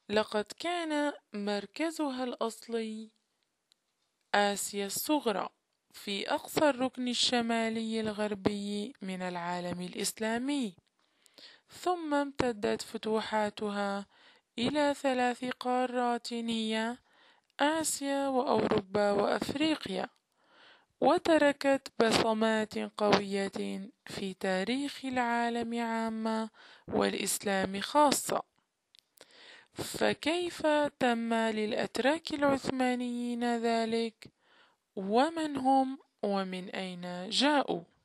لقد كان مركزها الأصلي آسيا الصغرى في أقصى الركن الشمالي الغربي من العالم الإسلامي، ثم امتدت فتوحاتها إلى 3 قارات هي آسيا وأوروبا وأفريقيا، وتركت بصمات قوية في تاريخ العالم عامة والإسلام خاصة. فكيف تم للأتراك العثمانيين ذلك؟ ومن هم ومن أين جاءوا؟